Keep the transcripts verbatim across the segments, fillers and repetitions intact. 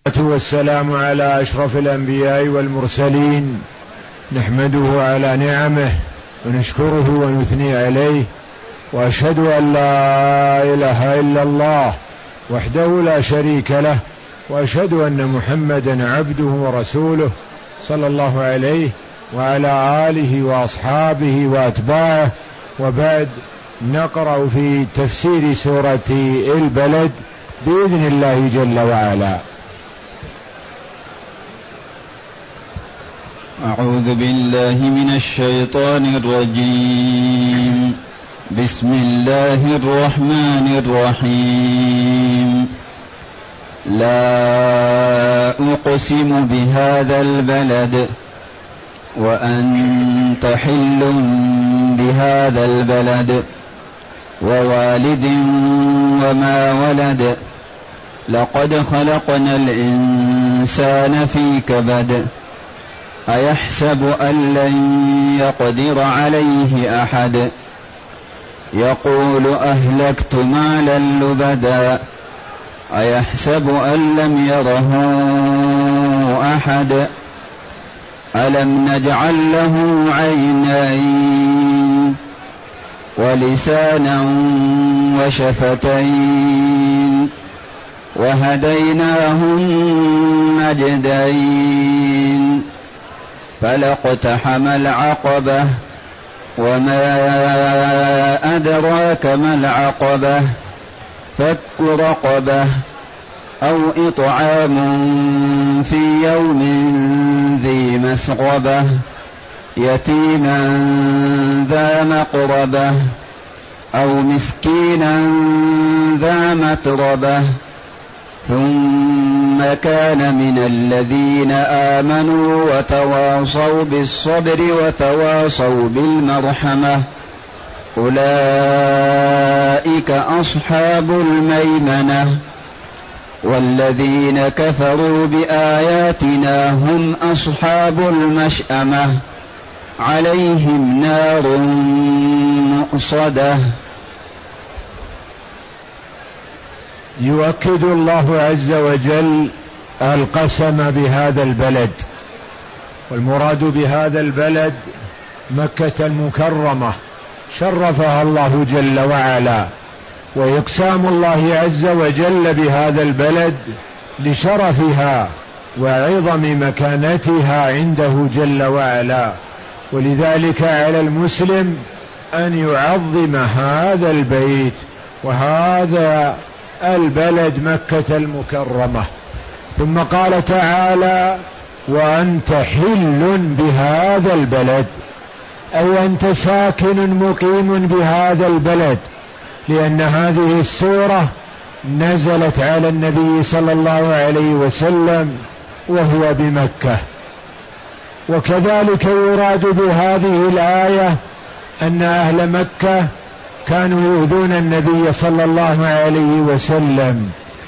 والسلام على أشرف الأنبياء والمرسلين، نحمده على نعمه ونشكره ونثني عليه، وأشهد أن لا إله إلا الله وحده لا شريك له، وأشهد أن محمدا عبده ورسوله صلى الله عليه وعلى آله وأصحابه وأتباعه. وبعد، نقرأ في تفسير سورة البلد بإذن الله جل وعلا. أعوذ بالله من الشيطان الرجيم. بسم الله الرحمن الرحيم. لا أقسم بهذا البلد وأنت حل بهذا البلد ووالد وما ولد. لقد خلقنا الإنسان في كبد. أيحسب أن لن يقدر عليه أحد. يقول أهلكت مالا لبدا. أيحسب أن لم يره أحد. ألم نجعل له عينين ولسانا وشفتين وهديناه النجدين. فلاقتحم العقبة وما أدراك ما العقبة. فك رقبة أو إطعام في يوم ذي مسغبة يتيما ذا مقربة أو مسكينا ذا متربة. ثم كان من الذين آمنوا وتواصوا بالصبر وتواصوا بالمرحمة. أولئك أصحاب الميمنة. والذين كفروا بآياتنا هم أصحاب المشأمة. عليهم نار مؤصدة. يؤكد الله عز وجل القسم بهذا البلد، والمراد بهذا البلد مكة المكرمة شرفها الله جل وعلا، ويقسم الله عز وجل بهذا البلد لشرفها وعظم مكانتها عنده جل وعلا. ولذلك على المسلم أن يعظم هذا البيت وهذا البلد مكة المكرمة. ثم قال تعالى: وأنت حل بهذا البلد، أي أنت ساكن مقيم بهذا البلد، لأن هذه السورة نزلت على النبي صلى الله عليه وسلم وهو بمكة. وكذلك يراد بهذه الآية أن أهل مكة كانوا يؤذون النبي صلى الله عليه وسلم،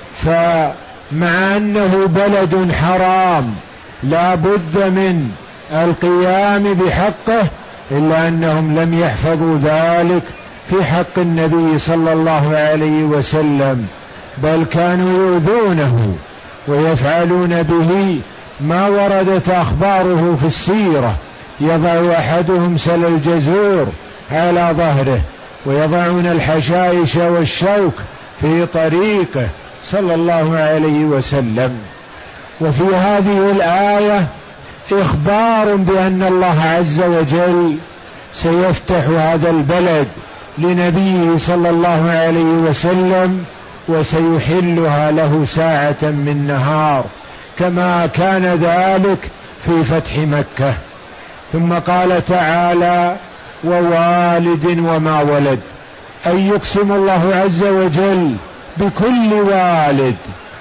فمع أنه بلد حرام لا بد من القيام بحقه، إلا أنهم لم يحفظوا ذلك في حق النبي صلى الله عليه وسلم، بل كانوا يؤذونه ويفعلون به ما وردت أخباره في السيرة. يضع أحدهم سل الجزور على ظهره، ويضعون الحشائش والشوك في طريقه صلى الله عليه وسلم. وفي هذه الآية إخبار بأن الله عز وجل سيفتح هذا البلد لنبيه صلى الله عليه وسلم، وسيحلها له ساعة من نهار، كما كان ذلك في فتح مكة. ثم قال تعالى: ووالد وما ولد، أي يقسم الله عز وجل بكل والد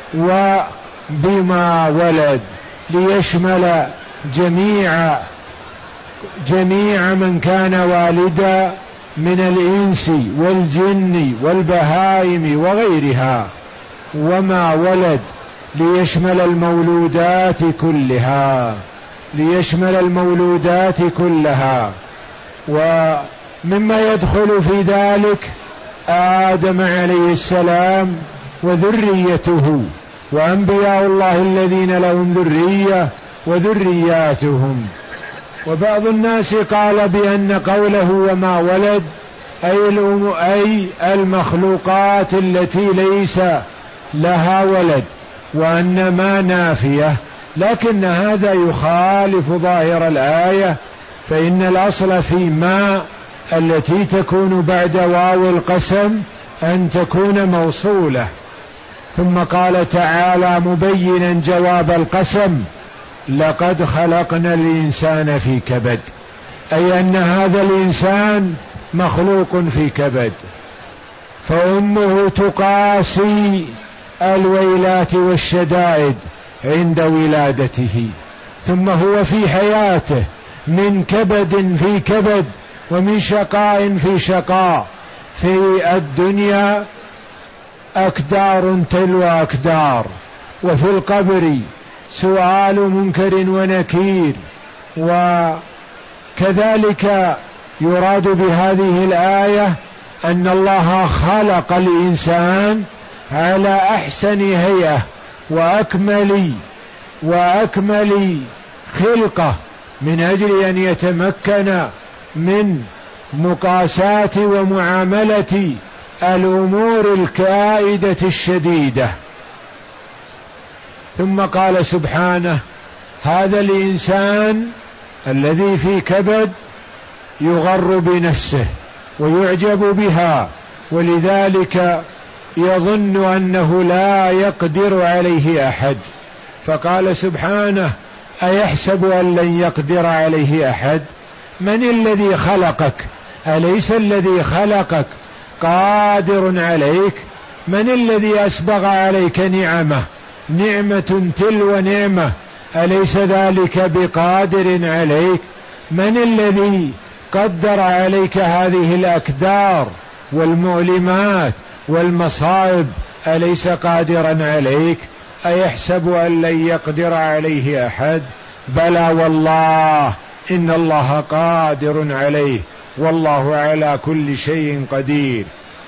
وبما ولد، ليشمل جميع جميع من كان والدا من الإنس والجن والبهائم وغيرها، وما ولد ليشمل المولودات كلها ليشمل المولودات كلها. ومما يدخل في ذلك آدم عليه السلام وذريته، وأنبياء الله الذين لهم ذرية وذرياتهم. وبعض الناس قال بأن قوله وما ولد أي المخلوقات التي ليس لها ولد، وأن ما نافية، لكن هذا يخالف ظاهر الآية، فإن الأصل في ما التي تكون بعد واو القسم أن تكون موصولة. ثم قال تعالى مبينا جواب القسم لقد خلقنا الإنسان في كبد، أي أن هذا الإنسان مخلوق في كبد، فأمه تقاسي الويلات والشدائد عند ولادته، ثم هو في حياته من كبد في كبد ومن شقاء في شقاء. في الدنيا أكدار تلو أكدار، وفي القبر سؤال منكر ونكير. وكذلك يراد بهذه الآية أن الله خلق الإنسان على أحسن هيئة وأكمل وأكمل خلقة من أجل أن يتمكن من مقاساة ومعاملة الأمور الكائدة الشديدة. ثم قال سبحانه هذا الإنسان الذي في كبد يغر بنفسه ويعجب بها، ولذلك يظن أنه لا يقدر عليه أحد، فقال سبحانه أيحسب أن لن يقدر عليه أحد؟ من الذي خلقك؟ أليس الذي خلقك قادر عليك؟ من الذي أسبغ عليك نعمة نعمة تلو نعمة، أليس ذلك بقادر عليك؟ من الذي قدر عليك هذه الأكدار والمؤلمات والمصائب، أليس قادرا عليك؟ أيحسب أن لن يقدر عليه أحد؟ بلى والله إن الله قادر عليه والله على كل شيء قدير.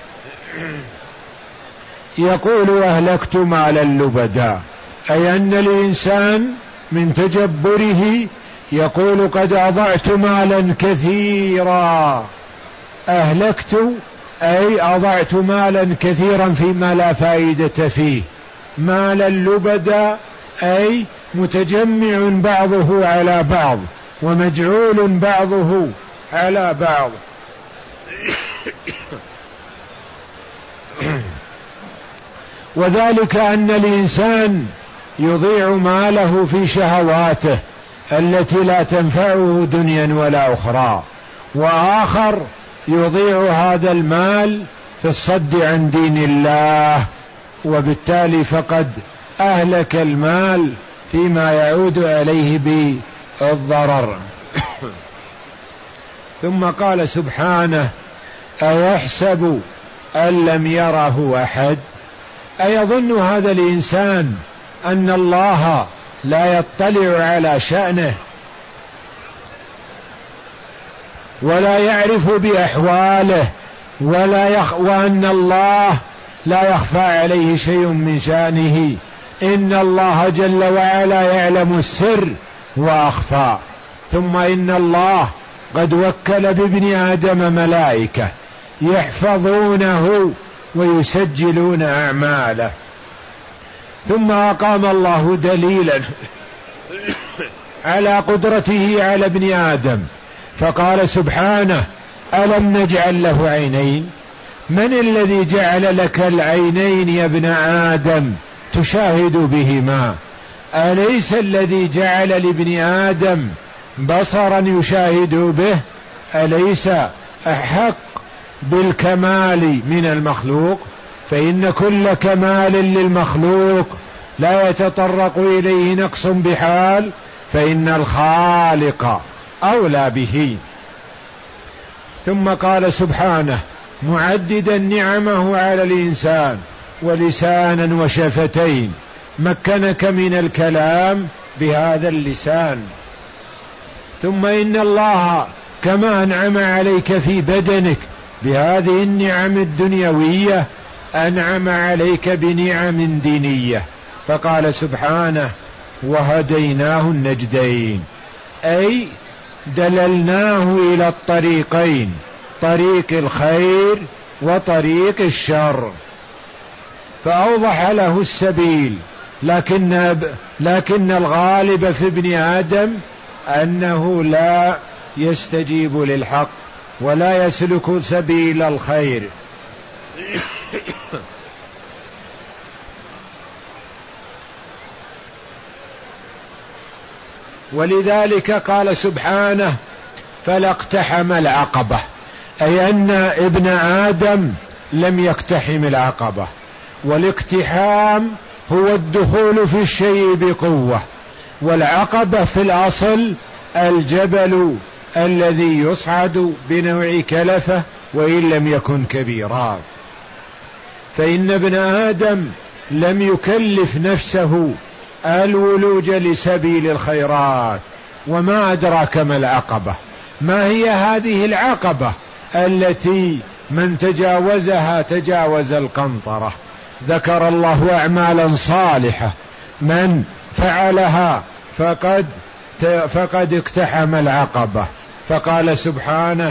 يقول أهلكت مالا لبدا، أي أن الإنسان من تجبره يقول قد أضعت مالا كثيرا. أهلكت أي أضعت مالا كثيرا فيما لا فائدة فيه. مالا لبدا أي متجمع بعضه على بعض ومجعول بعضه على بعض. وذلك أن الإنسان يضيع ماله في شهواته التي لا تنفعه دنيا ولا أخرى، وآخر يضيع هذا المال في الصد عن دين الله، وبالتالي فقد أهلك المال فيما يعود عليه بالضرر. ثم قال سبحانه أيحسب أن لم يره أحد؟ أيظن هذا الإنسان أن الله لا يطلع على شأنه ولا يعرف بأحواله ولا يخ... وأن الله لا يخفى عليه شيء من شأنه؟ إن الله جل وعلا يعلم السر وأخفى. ثم إن الله قد وكل بابن آدم ملائكة يحفظونه ويسجلون أعماله. ثم أقام الله دليلا على قدرته على ابن آدم فقال سبحانه ألم نجعل له عينين؟ من الذي جعل لك العينين يا ابن آدم تشاهد بهما؟ أليس الذي جعل لابن آدم بصرا يشاهد به؟ أليس أحق بالكمال من المخلوق؟ فإن كل كمال للمخلوق لا يتطرق إليه نقص بحال، فإن الخالق أولى به. ثم قال سبحانه معددا نعمه على الإنسان ولسانا وشفتين، مكنك من الكلام بهذا اللسان. ثم إن الله كما أنعم عليك في بدنك بهذه النعم الدنيوية أنعم عليك بنعم دينية، فقال سبحانه وهديناه النجدين، أي دللناه إلى الطريقين، طريق الخير وطريق الشر، فأوضح له السبيل. لكن لكن الغالب في ابن آدم أنه لا يستجيب للحق ولا يسلك سبيل الخير. ولذلك قال سبحانه فلا اقتحم العقبة، أي أن ابن آدم لم يقتحم العقبة. والاقتحام هو الدخول في الشيء بقوة، والعقبة في الأصل الجبل الذي يصعد بنوع كلفة وإن لم يكن كبيرا. فإن ابن آدم لم يكلف نفسه الولوج لسبيل الخيرات. وما أدراك ما العقبة؟ ما هي هذه العقبة التي من تجاوزها تجاوز القنطرة؟ ذكر الله أعمالا صالحة من فعلها فقد فقد اقتحم العقبة. فقال سبحانه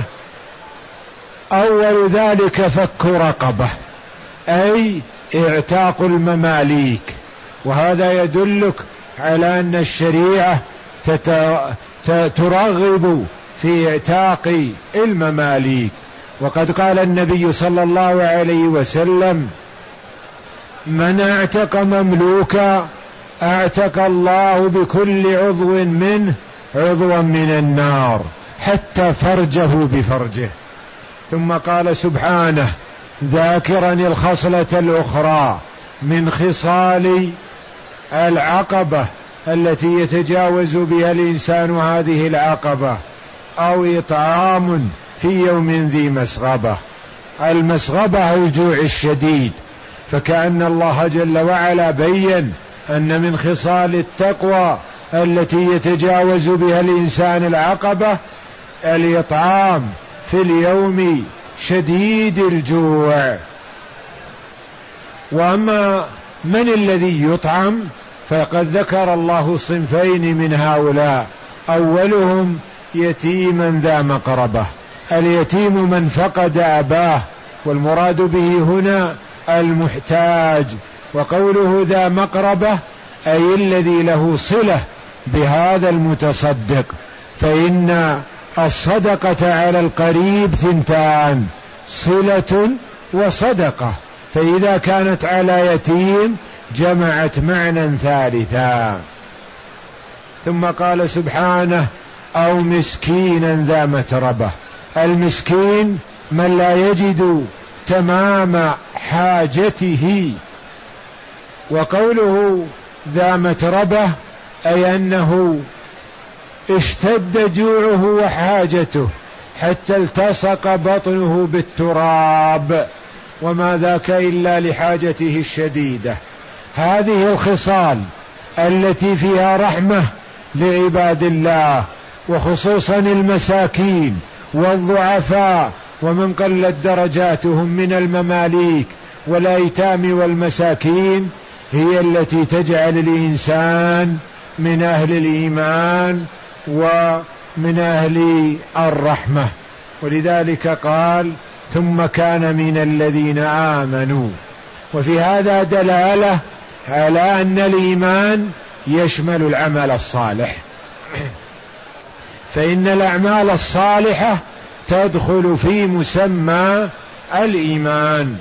أول ذلك فك رقبة، أي اعتاق المماليك. وهذا يدلك على أن الشريعة ترغب في اعتاق المماليك. وقد قال النبي صلى الله عليه وسلم من اعتق مملوكا اعتق الله بكل عضو منه عضوا من النار حتى فرجه بفرجه. ثم قال سبحانه ذاكرا الخصلة الأخرى من خصال العقبة التي يتجاوز بها الإنسان هذه العقبة، أو إطعام في يوم ذي مسغبة. المسغبة الجوع الشديد، فكأن الله جل وعلا بين أن من خصال التقوى التي يتجاوز بها الإنسان العقبة الإطعام في اليوم شديد الجوع. وأما من الذي يطعم فقد ذكر الله صنفين من هؤلاء، أولهم يتيما ذا مقربة. اليتيم من فقد أباه، والمراد به هنا المحتاج. وقوله ذا مقربة أي الذي له صلة بهذا المتصدق، فإن الصدقة على القريب ثنتان، صلة وصدقة، فإذا كانت على يتيم جمعت معنى ثالثا. ثم قال سبحانه أو مسكينا ذا متربة. المسكين من لا يجد تمام حاجته. وقوله ذا متربة أي أنه اشتد جوعه وحاجته حتى التصق بطنه بالتراب، وما ذاك إلا لحاجته الشديدة. هذه الخصال التي فيها رحمة لعباد الله، وخصوصا المساكين والضعفاء ومن قلت درجاتهم من المماليك والأيتام والمساكين، هي التي تجعل الإنسان من أهل الإيمان ومن أهل الرحمة. ولذلك قال ثم كان من الذين آمنوا. وفي هذا دلالة على أن الإيمان يشمل العمل الصالح، فإن الأعمال الصالحة تدخل في مسمى الإيمان.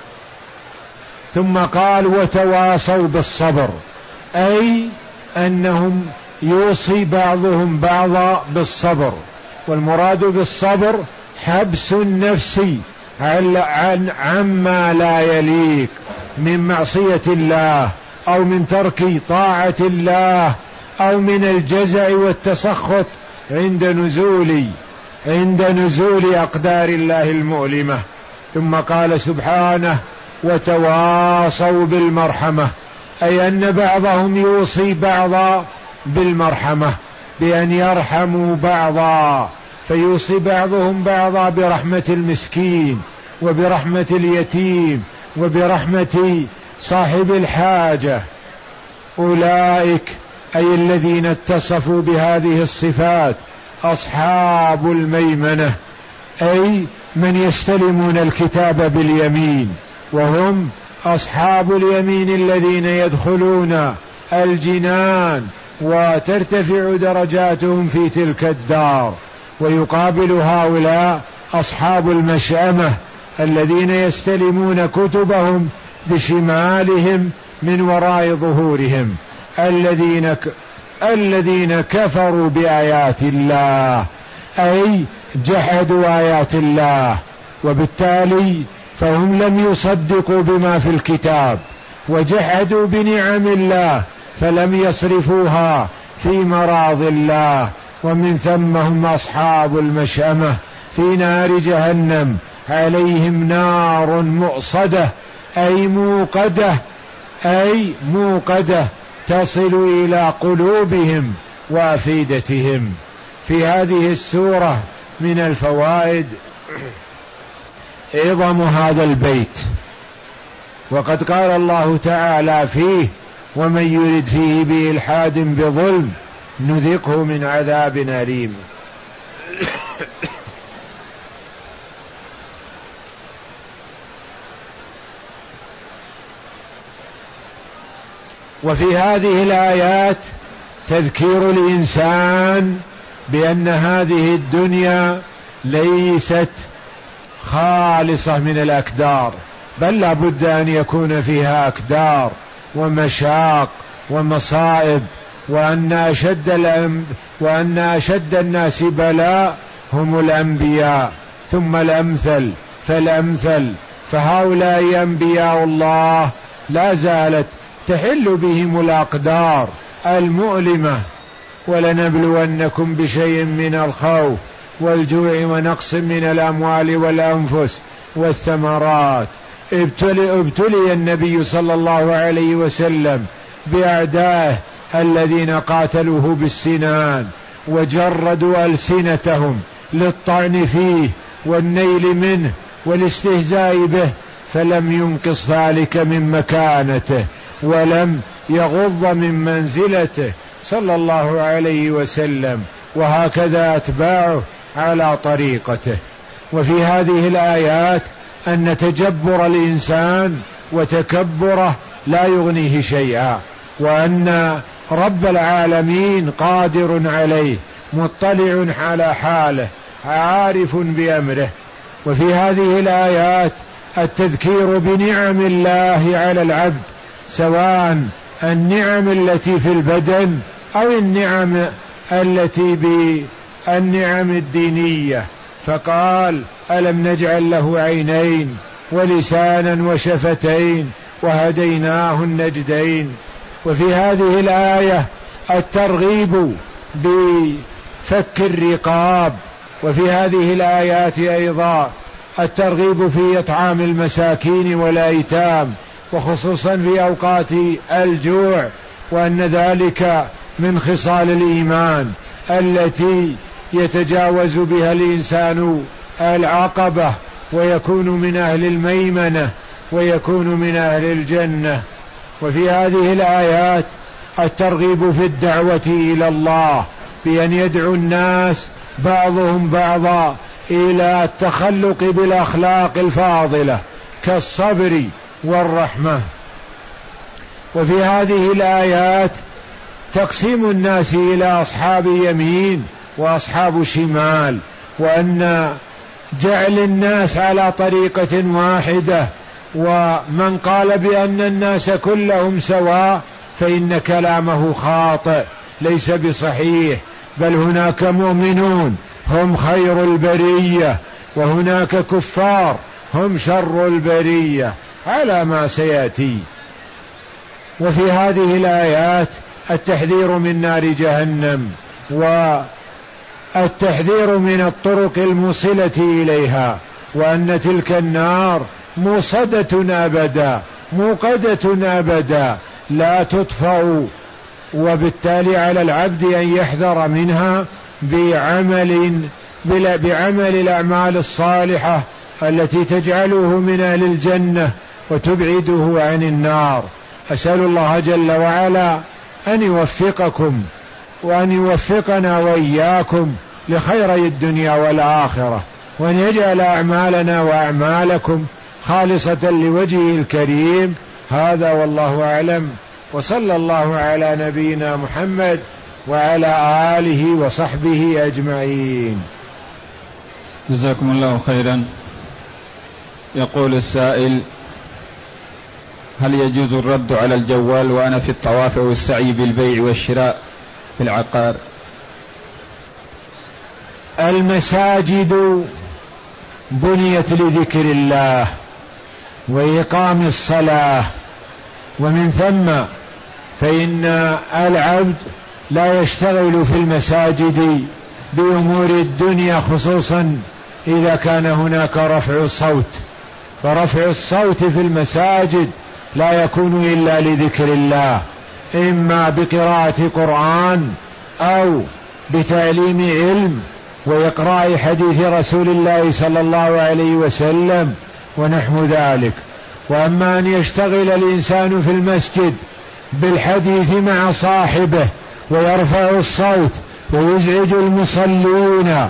ثم قال وتواصوا بالصبر، أي أنهم يوصي بعضهم بعضا بالصبر. والمراد بالصبر حبس النفس عن عما لا يليق من معصية الله، أو من ترك طاعة الله، أو من الجزع والتسخط عند نزول عند نزول أقدار الله المؤلمة. ثم قال سبحانه وتواصوا بالمرحمة، أي أن بعضهم يوصي بعضا بالمرحمة بأن يرحموا بعضا، فيوصي بعضهم بعضا برحمة المسكين وبرحمة اليتيم وبرحمة صاحب الحاجة. أولئك أي الذين اتصفوا بهذه الصفات أصحاب الميمنة، أي من يستلمون الكتاب باليمين، وهم أصحاب اليمين الذين يدخلون الجنان وترتفع درجاتهم في تلك الدار. ويقابل هؤلاء أصحاب المشأمة الذين يستلمون كتبهم بشمالهم من وراء ظهورهم، الذين ك... الذين كفروا بآيات الله، أي جحدوا آيات الله، وبالتالي فهم لم يصدقوا بما في الكتاب، وجحدوا بنعم الله فلم يصرفوها في مراض الله، ومن ثم هم أصحاب المشأمة في نار جهنم، عليهم نار مؤصدة أي موقدة، أي موقدة تصل إلى قلوبهم وأفئدتهم. في هذه السورة من الفوائد عظم هذا البيت، وقد قال الله تعالى فيه: ومن يرد فيه بإلحاد بظلم نذقه من عذاب أليم. وفي هذه الآيات تذكير الإنسان بأن هذه الدنيا ليست خالصة من الأكدار، بل لا بد أن يكون فيها أكدار ومشاق ومصائب، وأن أشد الأم وأن أشد الناس بلاء هم الأنبياء، ثم الأمثل فالأمثل. فهؤلاء أنبياء الله لا زالت تحل بهم الأقدار المؤلمة. ولنبلونكم بشيء من الخوف والجوع ونقص من الأموال والأنفس والثمرات. ابتلي, ابتلي النبي صلى الله عليه وسلم بأعدائه الذين قاتلوه بالسنان وجردوا ألسنتهم للطعن فيه والنيل منه والاستهزاء به، فلم ينقص ذلك من مكانته ولم يغض من منزلته صلى الله عليه وسلم، وهكذا أتباعه على طريقته. وفي هذه الآيات أن تجبر الإنسان وتكبره لا يغنيه شيئا، وأن رب العالمين قادر عليه، مطلع على حاله، عارف بأمره. وفي هذه الآيات التذكير بنعم الله على العبد، سواء النعم التي في البدن أو النعم التي بالنعم الدينية، فقال: ألم نجعل له عينين ولسانا وشفتين وهديناه النجدين. وفي هذه الآية الترغيب بفك الرقاب. وفي هذه الآيات أيضا الترغيب في إطعام المساكين والأيتام، وخصوصا في أوقات الجوع، وأن ذلك من خصال الإيمان التي يتجاوز بها الإنسان العقبة ويكون من أهل الميمنة ويكون من أهل الجنة. وفي هذه الآيات الترغيب في الدعوة إلى الله، بأن يدعو الناس بعضهم بعضا إلى التخلق بالأخلاق الفاضلة كالصبر والرحمة. وفي هذه الآيات تقسيم الناس إلى أصحاب يمين وأصحاب شمال، وأن جعل الناس على طريقة واحدة. ومن قال بأن الناس كلهم سواء فإن كلامه خاطئ ليس بصحيح، بل هناك مؤمنون هم خير البرية، وهناك كفار هم شر البرية على ما سيأتي. وفي هذه الآيات التحذير من نار جهنم، والتحذير من الطرق الموصلة إليها، وأن تلك النار موصدة أبدا، موقدة أبدا، لا تطفأ. وبالتالي على العبد أن يحذر منها بعمل بعمل الأعمال الصالحة التي تجعله من أهل الجنة وتبعده عن النار. أسأل الله جل وعلا أن يوفقكم وأن يوفقنا وإياكم لخيري الدنيا والآخرة، وأن يجعل أعمالنا وأعمالكم خالصة لوجهه الكريم. هذا والله أعلم، وصلى الله على نبينا محمد وعلى آله وصحبه أجمعين. جزاكم الله خيرا. يقول السائل: هل يجوز الرد على الجوال وأنا في الطواف والسعي بالبيع والشراء في العقار؟ المساجد بنيت لذكر الله وإقام الصلاة، ومن ثم فإن العبد لا يشتغل في المساجد بأمور الدنيا، خصوصا إذا كان هناك رفع الصوت، فرفع الصوت في المساجد لا يكون إلا لذكر الله، إما بقراءة قرآن أو بتعليم علم وإقراء حديث رسول الله صلى الله عليه وسلم ونحو ذلك. وأما أن يشتغل الإنسان في المسجد بالحديث مع صاحبه ويرفع الصوت ويزعج المصلين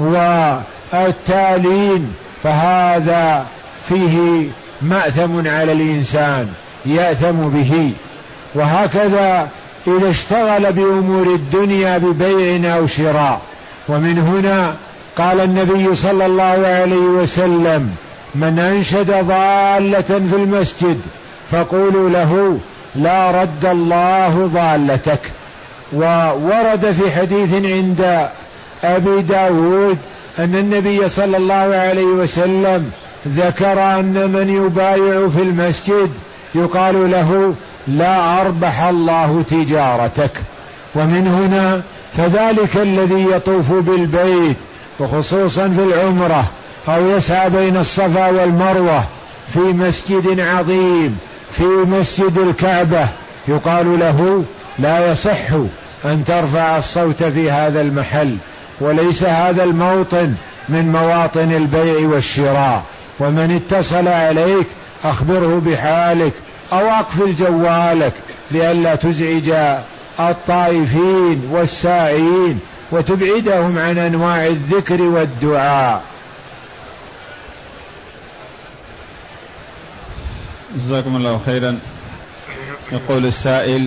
والتالين، فهذا فيه مأثم على الإنسان يأثم به. وهكذا إذا اشتغل بأمور الدنيا ببيع أو شراء. ومن هنا قال النبي صلى الله عليه وسلم: من أنشد ضالة في المسجد فقولوا له لا رد الله ضالتك. وورد في حديث عند أبي داود أن النبي صلى الله عليه وسلم ذكر أن من يبايع في المسجد يقال له لا أربح الله تجارتك. ومن هنا فذلك الذي يطوف بالبيت وخصوصا في العمرة أو يسعى بين الصفا والمروة في مسجد عظيم في مسجد الكعبة يقال له لا يصح أن ترفع الصوت في هذا المحل، وليس هذا الموطن من مواطن البيع والشراء. ومن اتصل عليك أخبره بحالك أو أقفل جوالك لئلا تزعج الطائفين والساعين وتبعدهم عن أنواع الذكر والدعاء. جزاكم الله خيرا. يقول السائل: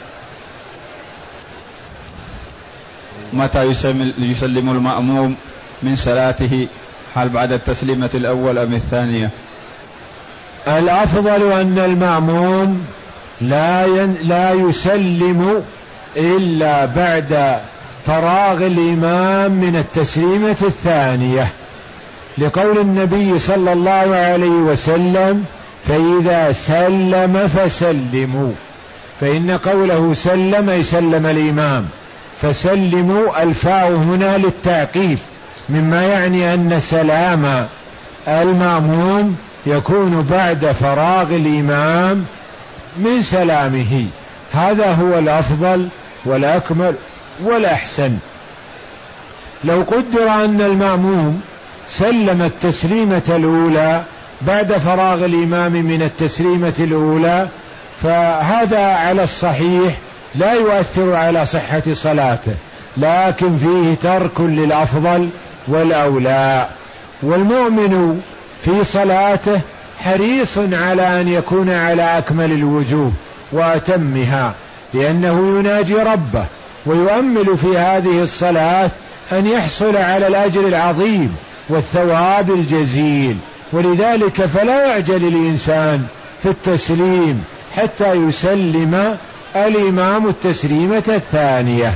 متى يسلم المأموم من صلاته؟ هل بعد التسليمة الأول أم الثانية؟ الأفضل أن المأموم لا ين... لا يسلم إلا بعد فراغ الإمام من التسليمة الثانية، لقول النبي صلى الله عليه وسلم: فإذا سلم فسلموا. فإن قوله سلم يسلم الإمام، فسلموا الفاء هنا للتعقيب، مما يعني أن سلام المأموم يكون بعد فراغ الإمام من سلامه. هذا هو الأفضل والأكمل والأحسن. لو قدر أن المأموم سلم التسليمة الأولى بعد فراغ الإمام من التسليمة الأولى فهذا على الصحيح لا يؤثر على صحة صلاته، لكن فيه ترك للأفضل والأولى. والمؤمن في صلاته حريص على أن يكون على أكمل الوجوه وأتمها، لأنه يناجي ربه ويؤمل في هذه الصلاة أن يحصل على الأجر العظيم والثواب الجزيل، ولذلك فلا يعجل الإنسان في التسليم حتى يسلم الإمام التسليمة الثانية.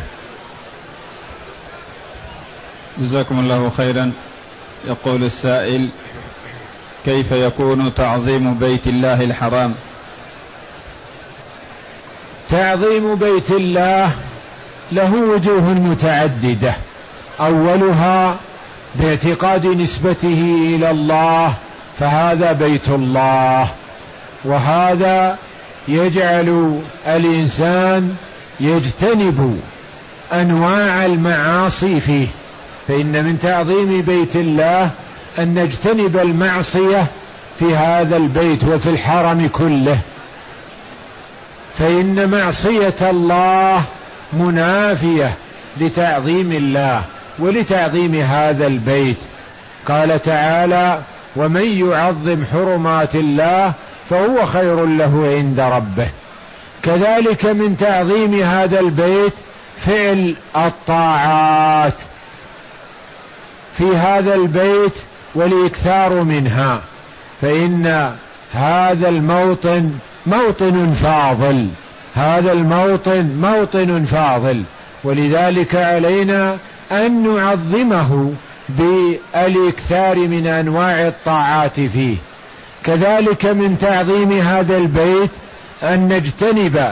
جزاكم الله خيرا. يقول السائل: كيف يكون تعظيم بيت الله الحرام؟ تعظيم بيت الله له وجوه متعددة، أولها باعتقاد نسبته إلى الله، فهذا بيت الله، وهذا يجعل الإنسان يجتنب أنواع المعاصي فيه، فإن من تعظيم بيت الله أن نجتنب المعصية في هذا البيت وفي الحرم كله. فإن معصية الله منافية لتعظيم الله ولتعظيم هذا البيت. قال تعالى: ومن يعظم حرمات الله فهو خير له عند ربه. كذلك من تعظيم هذا البيت فعل الطاعات في هذا البيت والإكثار منها، فإن هذا الموطن موطن فاضل، هذا الموطن موطن فاضل، ولذلك علينا أن نعظمه بالإكثار من أنواع الطاعات فيه. كذلك من تعظيم هذا البيت أن نجتنب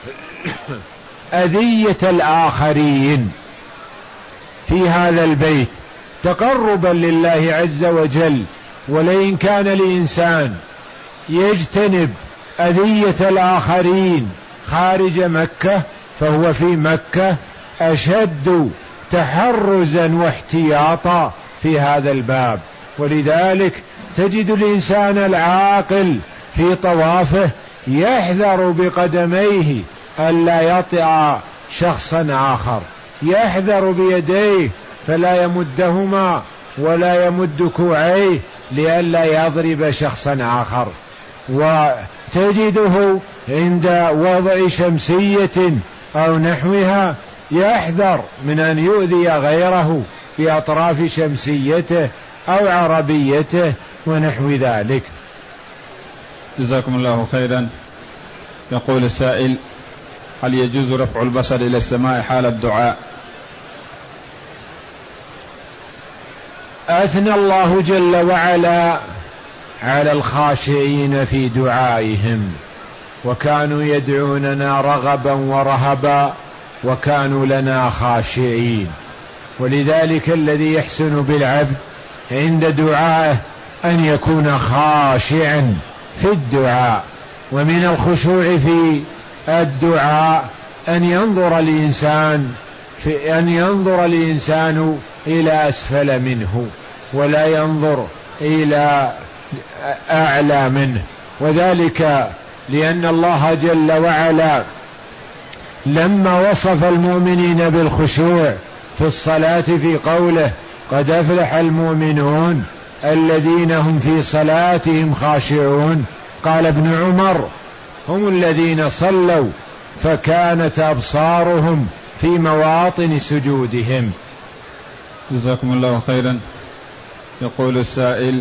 أذية الآخرين في هذا البيت تقربا لله عز وجل. ولئن كان الإنسان يجتنب أذية الآخرين خارج مكة فهو في مكة أشد تحرزا واحتياطا في هذا الباب. ولذلك تجد الإنسان العاقل في طوافه يحذر بقدميه ألا يطأ شخصا آخر، يحذر بيديه فلا يمدهما ولا يمد كوعيه لئلا يضرب شخصا آخر. وتجده عند وضع شمسية أو نحوها يحذر من أن يؤذي غيره بأطراف شمسيته أو عربيته ونحو ذلك. جزاكم الله خيرا. يقول السائل: هل يجوز رفع البصر إلى السماء حال الدعاء؟ أثنى الله جل وعلا على الخاشعين في دعائهم، وكانوا يدعوننا رغبا ورهبا وكانوا لنا خاشعين. ولذلك الذي يحسن بالعبد عند دعائه أن يكون خاشعا في الدعاء. ومن الخشوع في الدعاء أن ينظر الإنسان في أن ينظر الإنسان إلى أسفل منه ولا ينظر إلى أعلى منه، وذلك لأن الله جل وعلا لما وصف المؤمنين بالخشوع في الصلاة في قوله: قد أفلح المؤمنون الذين هم في صلاتهم خاشعون، قال ابن عمر: هم الذين صلوا فكانت أبصارهم في مواطن سجودهم. جزاكم الله خيرا. يقول السائل: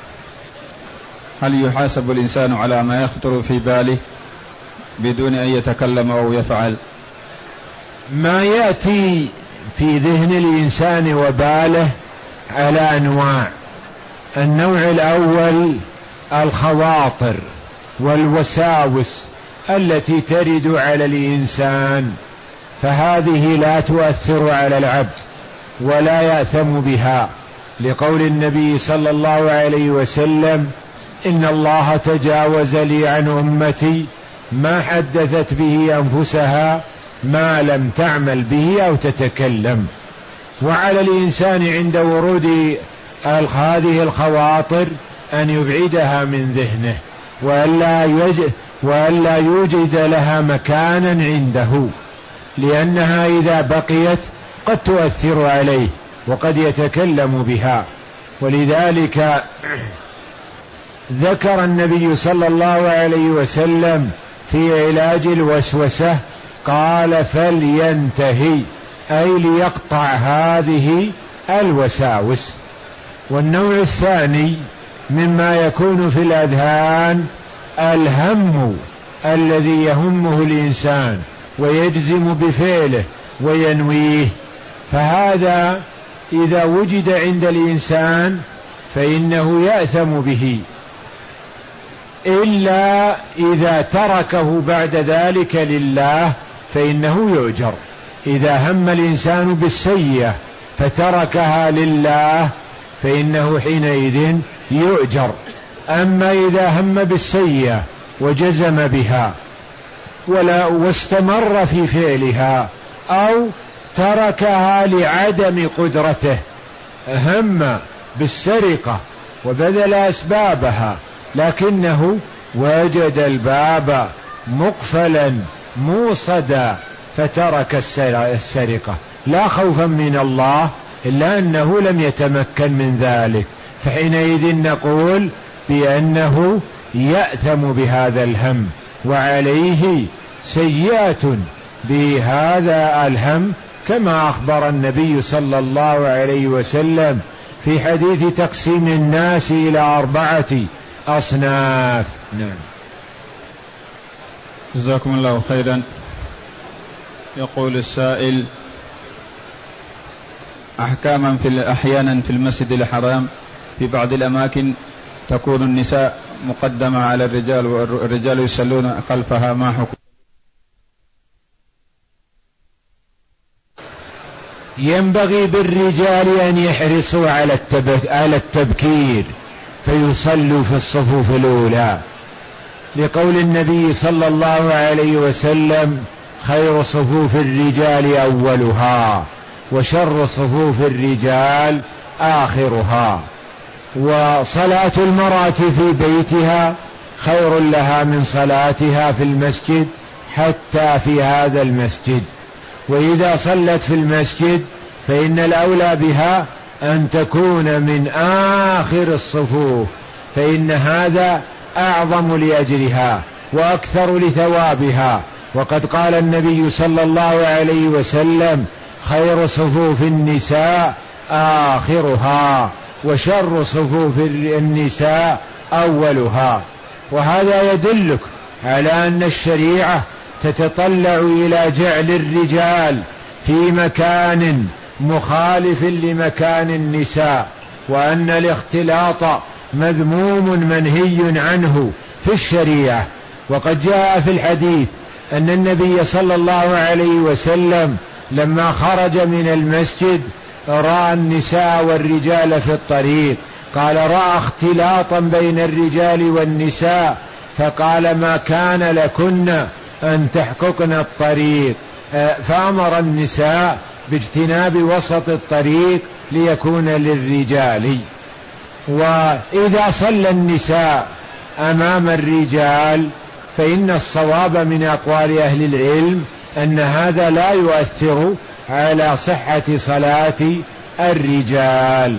هل يحاسب الإنسان على ما يخطر في باله بدون أن يتكلم أو يفعل؟ ما يأتي في ذهن الإنسان وباله على أنواع. النوع الأول الخواطر والوساوس التي ترد على الإنسان، فهذه لا تؤثر على العبد ولا يأثم بها، لقول النبي صلى الله عليه وسلم: إن الله تجاوز لي عن أمتي ما حدثت به أنفسها ما لم تعمل به أو تتكلم. وعلى الإنسان عند ورود هذه الخواطر أن يبعدها من ذهنه وألا يوجد, وألا يوجد لها مكانا عنده، لأنها إذا بقيت قد تؤثر عليه وقد يتكلم بها. ولذلك ذكر النبي صلى الله عليه وسلم في علاج الوسوسة قال: فلينتهي، أي ليقطع هذه الوساوس. والنوع الثاني مما يكون في الأذهان الهم الذي يهمه الإنسان ويجزم بفعله وينويه، فهذا إذا وجد عند الإنسان فإنه يأثم به، إلا إذا تركه بعد ذلك لله فإنه يؤجر. إذا هم الإنسان بالسيئة فتركها لله فإنه حينئذ يؤجر. أما إذا هم بالسيئة وجزم بها ولا واستمر في فعلها أو تركها لعدم قدرته، هم بالسرقة وبذل أسبابها لكنه وجد الباب مقفلا موصدا فترك السرقة لا خوفا من الله إلا أنه لم يتمكن من ذلك، فحينئذ نقول بأنه يأثم بهذا الهم وعليه سيئة بهذا الهم، كما أخبر النبي صلى الله عليه وسلم في حديث تقسيم الناس إلى أربعة أصناف. نعم. جزاكم الله خيرا. يقول السائل: أحكاما في أحيانا في المسجد الحرام في بعض الأماكن تكون النساء مقدمة على الرجال والرجال يصلون خلفها، ما حكم؟ ينبغي بالرجال أن يحرصوا على على التبكير فيصلوا في الصفوف الأولى، لقول النبي صلى الله عليه وسلم: خير صفوف الرجال أولها وشر صفوف الرجال آخرها. وصلاة المرأة في بيتها خير لها من صلاتها في المسجد حتى في هذا المسجد، وإذا صلت في المسجد فإن الأولى بها أن تكون من آخر الصفوف، فإن هذا أعظم لأجرها وأكثر لثوابها. وقد قال النبي صلى الله عليه وسلم: خير صفوف النساء آخرها وشر صفوف النساء أولها. وهذا يدلك على أن الشريعة تتطلع إلى جعل الرجال في مكان مخالف لمكان النساء، وأن الاختلاط مذموم منهي عنه في الشريعة. وقد جاء في الحديث أن النبي صلى الله عليه وسلم لما خرج من المسجد رأى النساء والرجال في الطريق، قال: رأى اختلاطا بين الرجال والنساء، فقال: ما كان لكن أن تحققن الطريق، فأمر النساء باجتناب وسط الطريق ليكون للرجال. وإذا صلى النساء أمام الرجال فإن الصواب من أقوال أهل العلم أن هذا لا يؤثر على صحة صلاة الرجال.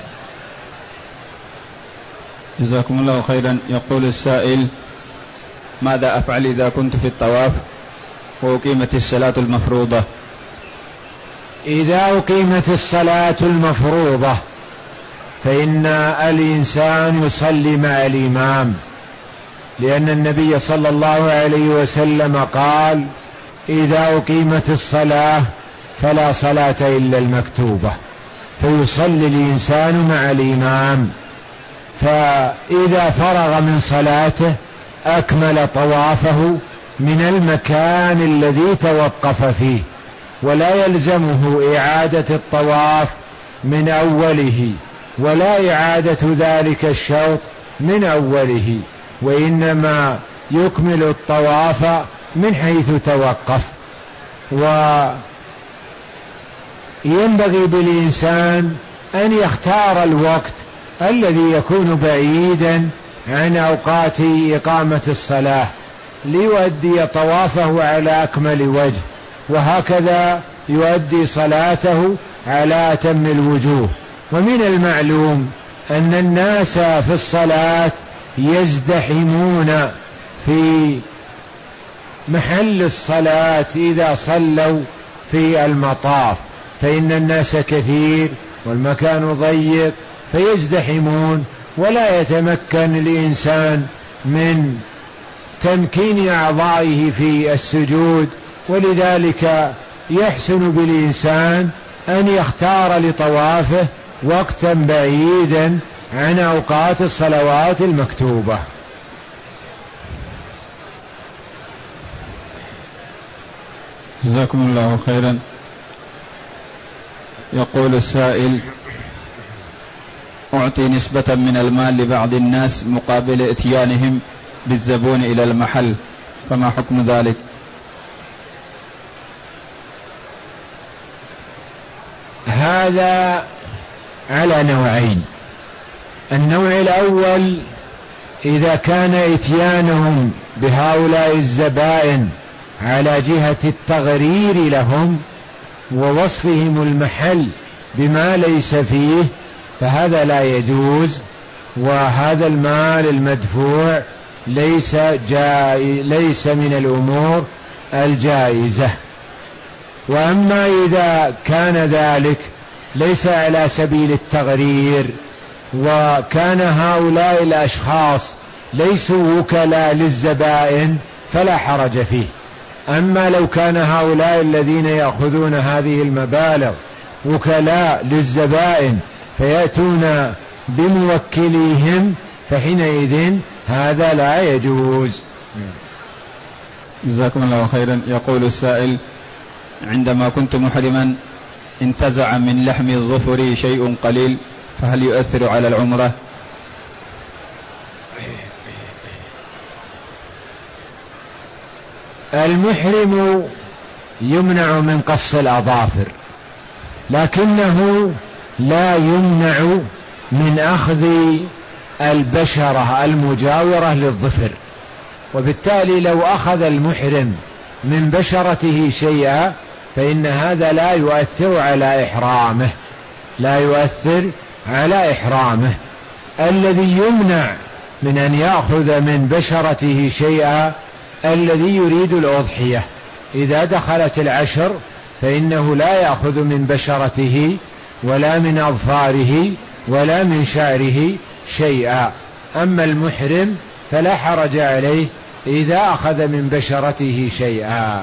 جزاكم الله خيرا. يقول السائل: ماذا أفعل إذا كنت في الطواف وأقيمت الصلاة المفروضة؟ إذا أقيمت الصلاة المفروضة فإن الإنسان يصلي مع الإمام، لأن النبي صلى الله عليه وسلم قال: إذا أقيمت الصلاة فلا صلاة إلا المكتوبة، فيصلي الإنسان مع الإمام. فإذا فرغ من صلاته أكمل طوافه من المكان الذي توقف فيه، ولا يلزمه إعادة الطواف من أوله، ولا إعادة ذلك الشوط من أوله، وإنما يكمل الطواف من حيث توقف. وينبغي بالإنسان أن يختار الوقت الذي يكون بعيدا عن أوقات إقامة الصلاة ليؤدي طوافه على أكمل وجه، وهكذا يؤدي صلاته على أتم الوجوه. ومن المعلوم أن الناس في الصلاة يزدحمون في محل الصلاة إذا صلوا في المطاف، فإن الناس كثير والمكان ضيق فيزدحمون، ولا يتمكن الإنسان من تمكين أعضائه في السجود. ولذلك يحسن بالإنسان أن يختار لطوافه وقتا بعيدا عن أوقات الصلوات المكتوبة. جزاكم الله خيرا. يقول السائل: أعطي نسبة من المال لبعض الناس مقابل إتيانهم بالزبون إلى المحل، فما حكم ذلك؟ هذا على نوعين. النوع الأول إذا كان إتيانهم بهؤلاء الزبائن على جهة التغرير لهم ووصفهم المحل بما ليس فيه فهذا لا يجوز، وهذا المال المدفوع ليس جائز، ليس من الأمور الجائزة. وأما إذا كان ذلك ليس على سبيل التغرير وكان هؤلاء الأشخاص ليسوا وكلاء للزبائن فلا حرج فيه. أما لو كان هؤلاء الذين يأخذون هذه المبالغ وكلاء للزبائن فيأتون بموكليهم فحينئذ هذا لا يجوز. جزاكم الله خيرا. يقول السائل: عندما كنت محرما انتزع من لحم الظفر شيء قليل فهل يؤثر على العمرة؟ المحرم يمنع من قص الأظافر، لكنه لا يمنع من أخذ البشرة المجاورة للظفر، وبالتالي لو أخذ المحرم من بشرته شيئا فإن هذا لا يؤثر على إحرامه، لا يؤثر على إحرامه. الذي يمنع من أن يأخذ من بشرته شيئا الذي يريد الأضحية، إذا دخلت العشر فإنه لا يأخذ من بشرته ولا من أظفاره ولا من شعره شيئا. أما المحرم فلا حرج عليه إذا أخذ من بشرته شيئا.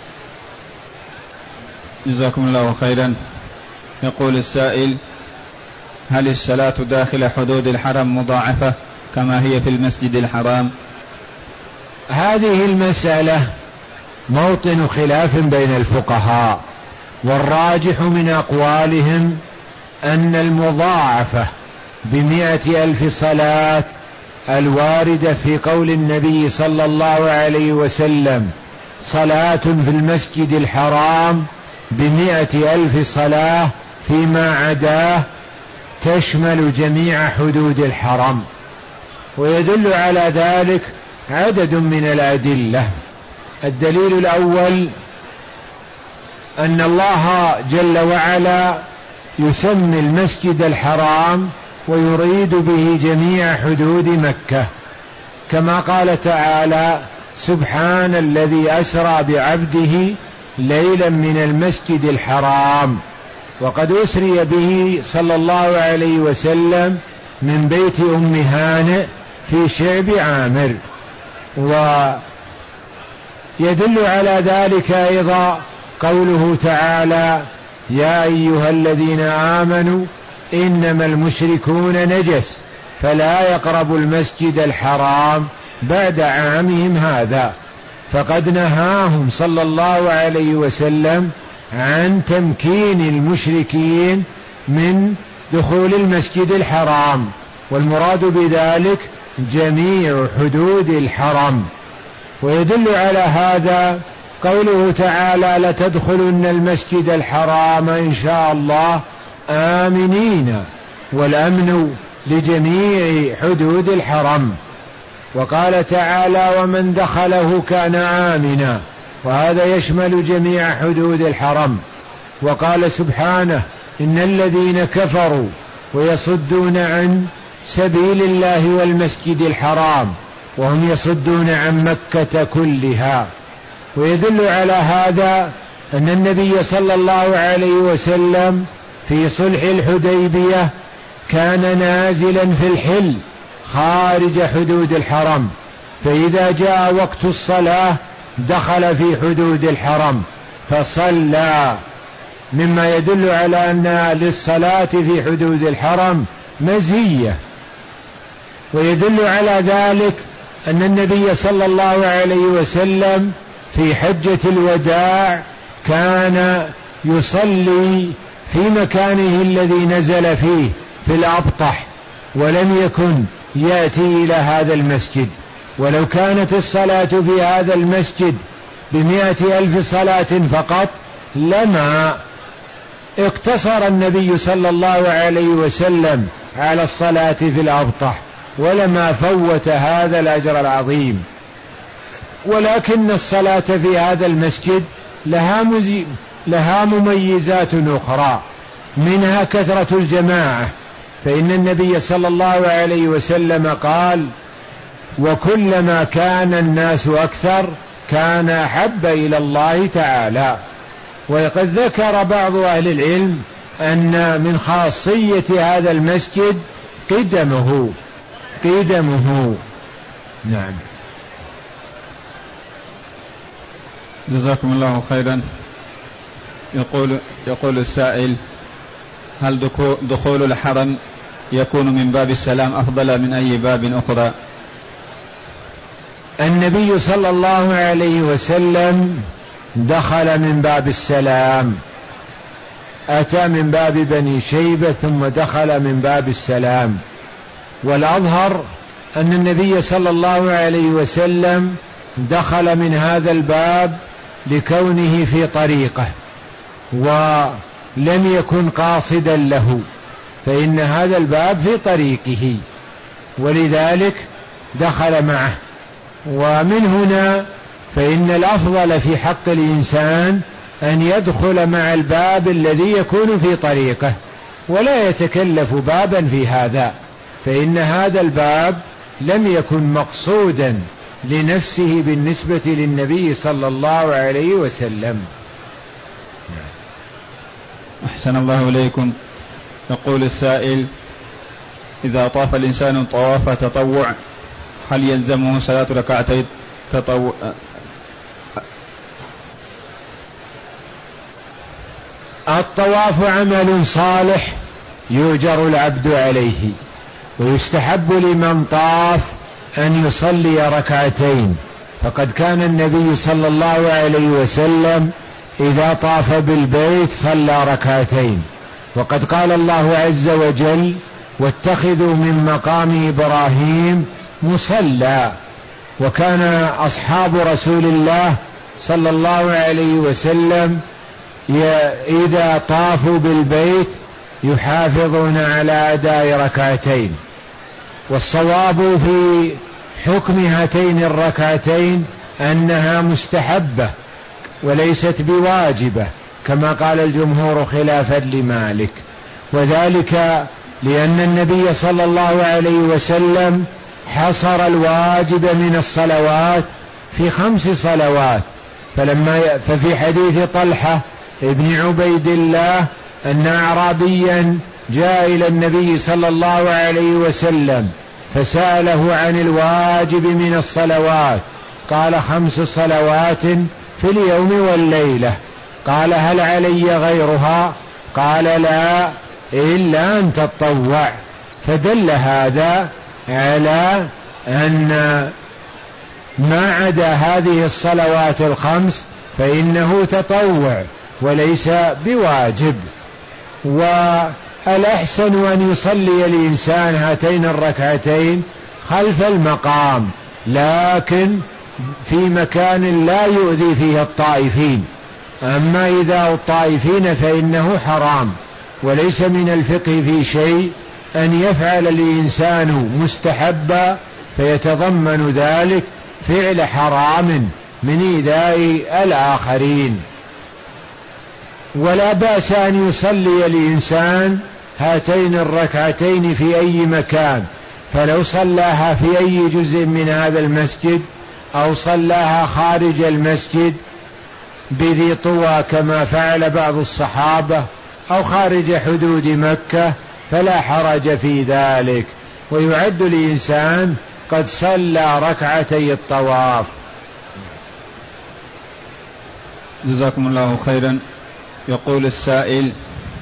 جزاكم الله خيرا. يقول السائل: هل الصلاة داخل حدود الحرم مضاعفة كما هي في المسجد الحرام؟ هذه المسألة موطن خلاف بين الفقهاء، والراجح من أقوالهم أن المضاعفة بمئة ألف صلاة الواردة في قول النبي صلى الله عليه وسلم صلاة في المسجد الحرام بمئة ألف صلاة فيما عداه تشمل جميع حدود الحرم. ويدل على ذلك عدد من الأدلة. الدليل الأول أن الله جل وعلا يسمي المسجد الحرام ويريد به جميع حدود مكة، كما قال تعالى: سبحان الذي أسرى بعبده ليلا من المسجد الحرام. وقد أسري به صلى الله عليه وسلم من بيت أم هانئ في شعب عامر. ويدل على ذلك أيضا قوله تعالى: يا أيها الذين آمنوا إنما المشركون نجس فلا يقربوا المسجد الحرام بعد عامهم هذا. فقد نهاهم صلى الله عليه وسلم عن تمكين المشركين من دخول المسجد الحرام، والمراد بذلك جميع حدود الحرم. ويدل على هذا قوله تعالى: لتدخلن المسجد الحرام إن شاء الله آمنين، والأمن لجميع حدود الحرم. وقال تعالى: ومن دخله كان آمنا، وهذا يشمل جميع حدود الحرم. وقال سبحانه: إن الذين كفروا ويصدون عن سبيل الله والمسجد الحرام وهم يصدون عن مكة كلها. ويدل على هذا أن النبي صلى الله عليه وسلم في صلح الحديبية كان نازلا في الحل خارج حدود الحرم، فإذا جاء وقت الصلاة دخل في حدود الحرم فصلى، مما يدل على أن للصلاة في حدود الحرم مزية. ويدل على ذلك أن النبي صلى الله عليه وسلم في حجة الوداع كان يصلي في مكانه الذي نزل فيه في الأبطح، ولم يكن يأتي إلى هذا المسجد. ولو كانت الصلاة في هذا المسجد بمئة ألف صلاة فقط لما اقتصر النبي صلى الله عليه وسلم على الصلاة في الأبطح، ولما فوت هذا الأجر العظيم. ولكن الصلاة في هذا المسجد لها, مزي... لها مميزات أخرى، منها كثرة الجماعة، فإن النبي صلى الله عليه وسلم قال: وكلما كان الناس أكثر كان أحب إلى الله تعالى. وقد ذكر بعض أهل العلم أن من خاصية هذا المسجد قدمه قدمه نعم. جزاكم الله خيرا. يقول يقول السائل: هل دخول الحرم يكون من باب السلام أفضل من أي باب أخرى؟ النبي صلى الله عليه وسلم دخل من باب السلام، أتى من باب بني شيبة ثم دخل من باب السلام. والأظهر أن النبي صلى الله عليه وسلم دخل من هذا الباب لكونه في طريقه ولم يكن قاصدا له، فإن هذا الباب في طريقه ولذلك دخل معه. ومن هنا فإن الأفضل في حق الإنسان أن يدخل مع الباب الذي يكون في طريقه ولا يتكلف بابا في هذا، فإن هذا الباب لم يكن مقصودا لنفسه بالنسبة للنبي صلى الله عليه وسلم. أحسن الله إليكم. يقول السائل: إذا طاف الإنسان طواف تطوع هل يلزمه صلاة ركعتي تطوع؟ الطواف عمل صالح يؤجر العبد عليه، ويستحب لمن طاف أن يصلي ركعتين، فقد كان النبي صلى الله عليه وسلم إذا طاف بالبيت صلى ركعتين، وقد قال الله عز وجل: واتخذوا من مقام إبراهيم مصلى. وكان أصحاب رسول الله صلى الله عليه وسلم إذا طافوا بالبيت يحافظون على أداء ركعتين. والصواب في حكم هاتين الركعتين أنها مستحبة وليست بواجبة كما قال الجمهور خلافا لمالك، وذلك لأن النبي صلى الله عليه وسلم حصر الواجب من الصلوات في خمس صلوات. فلما ففي حديث طلحة ابن عبيد الله أن أعرابيا جاء إلى النبي صلى الله عليه وسلم فسأله عن الواجب من الصلوات، قال: خمس صلوات في اليوم والليلة. قال: هل علي غيرها؟ قال: لا، إلا أن تطوع. فدل هذا على أن ما عدا هذه الصلوات الخمس فإنه تطوع وليس بواجب. والأحسن أن يصلي الإنسان هاتين الركعتين خلف المقام، لكن في مكان لا يؤذي فيه الطائفين. أما إذا الطائفين فإنه حرام، وليس من الفقه في شيء أن يفعل الإنسان مستحبا فيتضمن ذلك فعل حرام من إيذاء الآخرين. ولا بأس أن يصلي الإنسان هاتين الركعتين في أي مكان، فلو صلاها في أي جزء من هذا المسجد أو صلاها خارج المسجد بذي طوى كما فعل بعض الصحابة أو خارج حدود مكة فلا حرج في ذلك، ويعد الإنسان قد صلى ركعتي الطواف. جزاكم الله خيرا. يقول السائل: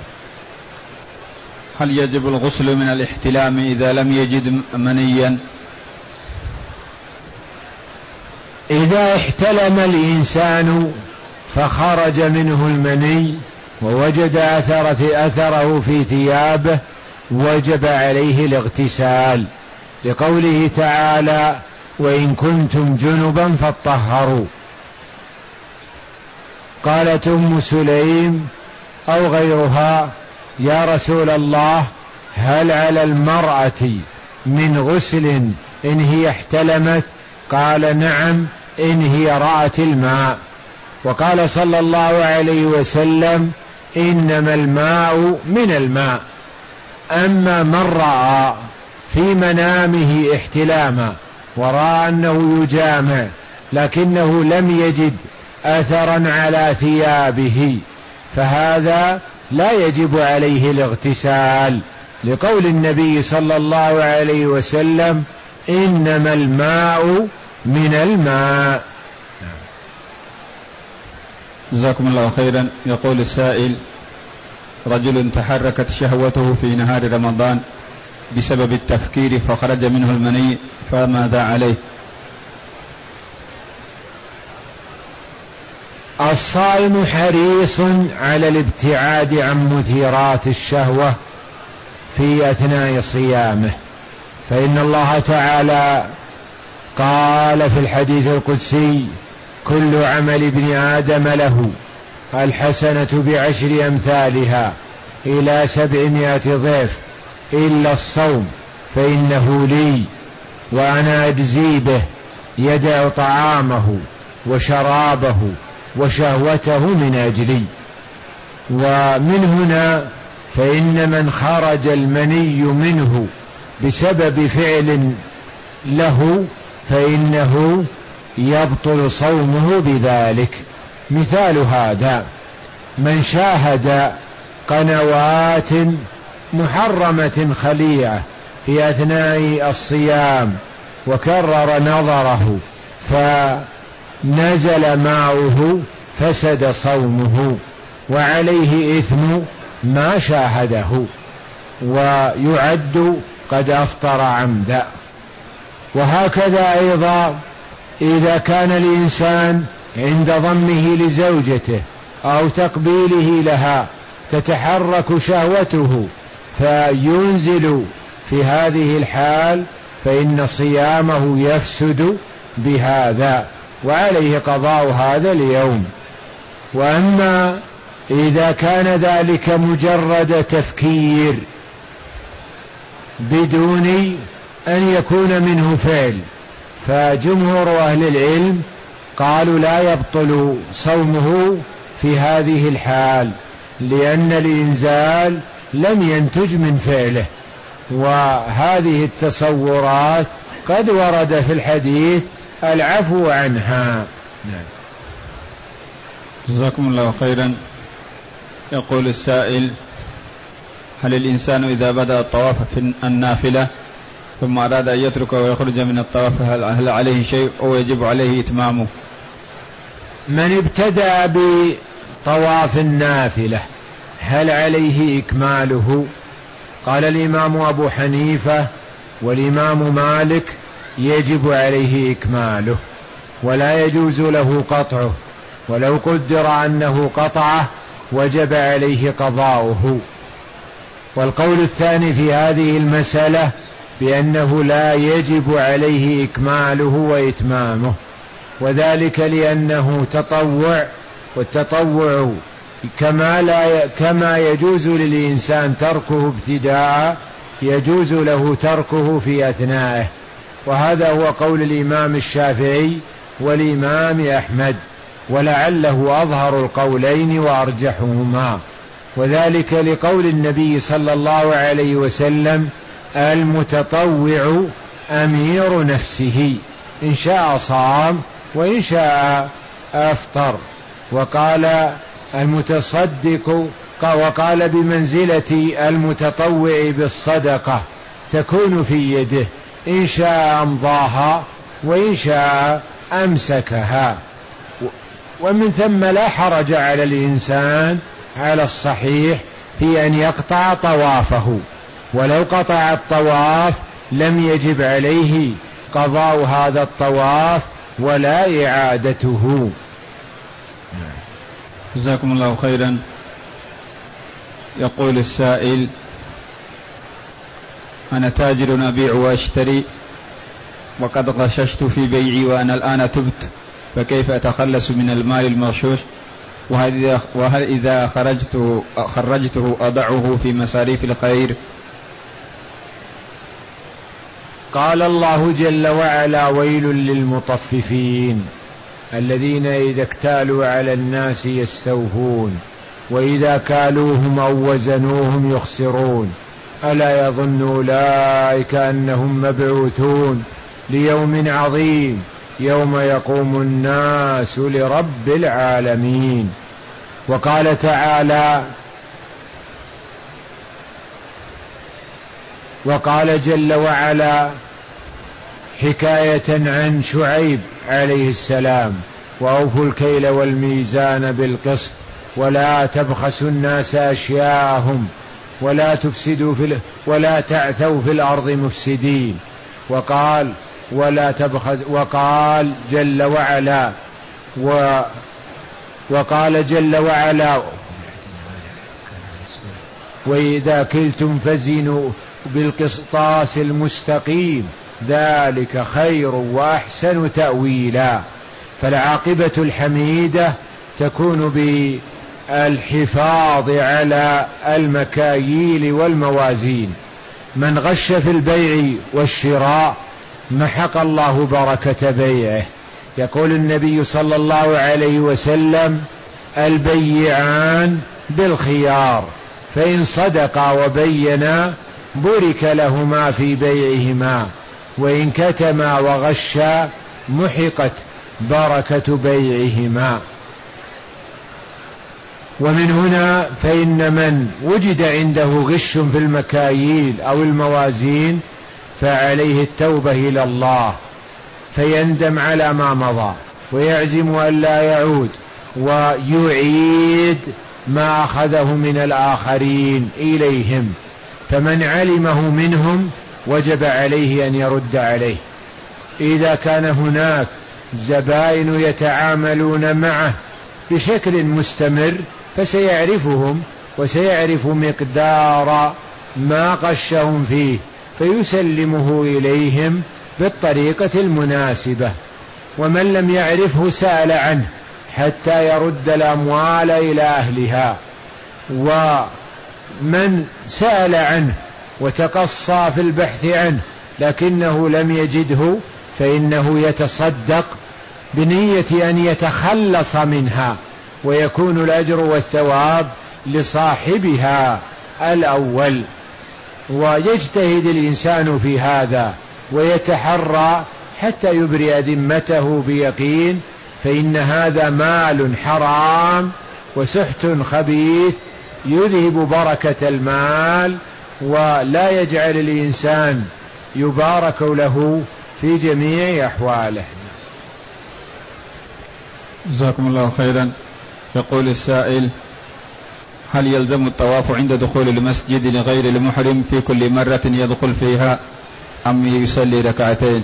هل يجب الغسل من الاحتلام إذا لم يجد منيا؟ إذا احتلم الإنسان فخرج منه المني ووجد أثرة أثره في ثيابه وجب عليه الاغتسال، لقوله تعالى: وإن كنتم جنبا فاطهروا. قالت أم سليم أو غيرها: يا رسول الله، هل على المرأة من غسل إن هي احتلمت؟ قال نعم إن هي رأت الماء. وقال صلى الله عليه وسلم إنما الماء من الماء. أما من رأى في منامه احتلاما ورأى أنه يجامع لكنه لم يجد أثرا على ثيابه فهذا لا يجب عليه الاغتسال، لقول النبي صلى الله عليه وسلم إنما الماء من الماء. جزاكم الله خيرا. يقول السائل: رجل تحركت شهوته في نهار رمضان بسبب التفكير فخرج منه المني، فماذا عليه؟ الصائم حريص على الابتعاد عن مثيرات الشهوة في أثناء صيامه، فإن الله تعالى قال في الحديث القدسي: كل عمل ابن آدم له الحسنة بعشر أمثالها إلى سبعمائة ضعف إلا الصوم فإنه لي وأنا أجزي به، يدع طعامه وشرابه وشهوته من أجلي. ومن هنا فإن من خرج المني منه بسبب فعل له فإنه يبطل صومه بذلك. مثال هذا: من شاهد قنوات محرمة خليعة في أثناء الصيام وكرر نظره فنزل ماؤه فسد صومه وعليه إثم ما شاهده ويعد قد أفطر عمدا. وهكذا أيضا إذا كان الإنسان عند ضمه لزوجته أو تقبيله لها تتحرك شهوته فينزل في هذه الحال فإن صيامه يفسد بهذا وعليه قضاء هذا اليوم. وأما إذا كان ذلك مجرد تفكير بدون أن يكون منه فعل فجمهور أهل العلم قالوا لا يبطل صومه في هذه الحال، لأن الإنزال لم ينتج من فعله، وهذه التصورات قد ورد في الحديث العفو عنها. جزاكم الله خيرا. يقول السائل: هل الإنسان إذا بدأ الطواف في النافلة ثم أراد أن يترك ويخرج من الطواف هل عليه شيء أو يجب عليه إتمامه؟ من ابتدأ بطواف النافلة هل عليه إكماله؟ قال الإمام أبو حنيفة والإمام مالك: يجب عليه إكماله ولا يجوز له قطعه، ولو قدر أنه قطعه وجب عليه قضاؤه. والقول الثاني في هذه المسألة بأنه لا يجب عليه إكماله وإتمامه، وذلك لأنه تطوع، والتطوع كما, لا كما يجوز للإنسان تركه ابتداء يجوز له تركه في أثنائه. وهذا هو قول الإمام الشافعي والإمام أحمد، ولعله أظهر القولين وأرجحهما، وذلك لقول النبي صلى الله عليه وسلم: المتطوع أمير نفسه، إن شاء صام وإن شاء أفطر. وقال المتصدق وقال بمنزلة المتطوع بالصدقة تكون في يده، إن شاء أمضاها وإن شاء أمسكها. ومن ثم لا حرج على الإنسان على الصحيح في أن يقطع طوافه، ولو قطع الطواف لم يجب عليه قضاء هذا الطواف ولا إعادته. جزاكم الله خيرا. يقول السائل: أنا تاجر أبيع وأشتري وقد غششت في بيعي وأنا الآن تبت، فكيف أتخلص من المال المغشوش؟ وهل إذا خرجته, خرجته أضعه في مصاريف الخير؟ قال الله جل وعلا: ويل للمطففين الذين إذا اكتالوا على الناس يستوفون وإذا كالوهم أو وزنوهم يخسرون ألا يظن أولئك أنهم مبعوثون ليوم عظيم يوم يقوم الناس لرب العالمين. وقال تعالى: وقال جل وعلا حكاية عن شعيب عليه السلام: وأوفوا الكيل والميزان بالقسط ولا تبخسوا الناس أشياءهم ولا تفسدوا في ولا تعثوا في الأرض مفسدين. وقال ولا تبخس وقال جل وعلا و وقال جل وعلا: وإذا كلتم فزنوا بالقسطاس المستقيم ذلك خير وأحسن تأويلا. فالعاقبة الحميدة تكون بالحفاظ على المكاييل والموازين. من غش في البيع والشراء محق الله بركة بيعه. يقول النبي صلى الله عليه وسلم: البيعان بالخيار فإن صدقا وبينا بورك لهما في بيعهما وإن كتما وغشا محقت بركة بيعهما. ومن هنا فإن من وجد عنده غش في المكاييل أو الموازين فعليه التوبة إلى الله، فيندم على ما مضى ويعزم أن لا يعود ويعيد ما أخذه من الآخرين إليهم. فمن علمه منهم وجب عليه أن يرد عليه. إذا كان هناك زبائن يتعاملون معه بشكل مستمر فسيعرفهم وسيعرف مقدار ما غشهم فيه فيسلمه إليهم بالطريقة المناسبة. ومن لم يعرفه سأل عنه حتى يرد الأموال إلى أهلها. ومن سأل عنه وتقصى في البحث عنه لكنه لم يجده فإنه يتصدق بنية أن يتخلص منها ويكون الأجر والثواب لصاحبها الأول. ويجتهد الإنسان في هذا ويتحرى حتى يبرئ ذمته بيقين، فإن هذا مال حرام وسحت خبيث يذهب بركة المال ولا يجعل الإنسان يبارك له في جميع أحواله. جزاكم الله خيرا. يقول السائل: هل يلزم الطواف عند دخول المسجد لغير المحرم في كل مرة يدخل فيها أم يصلي ركعتين؟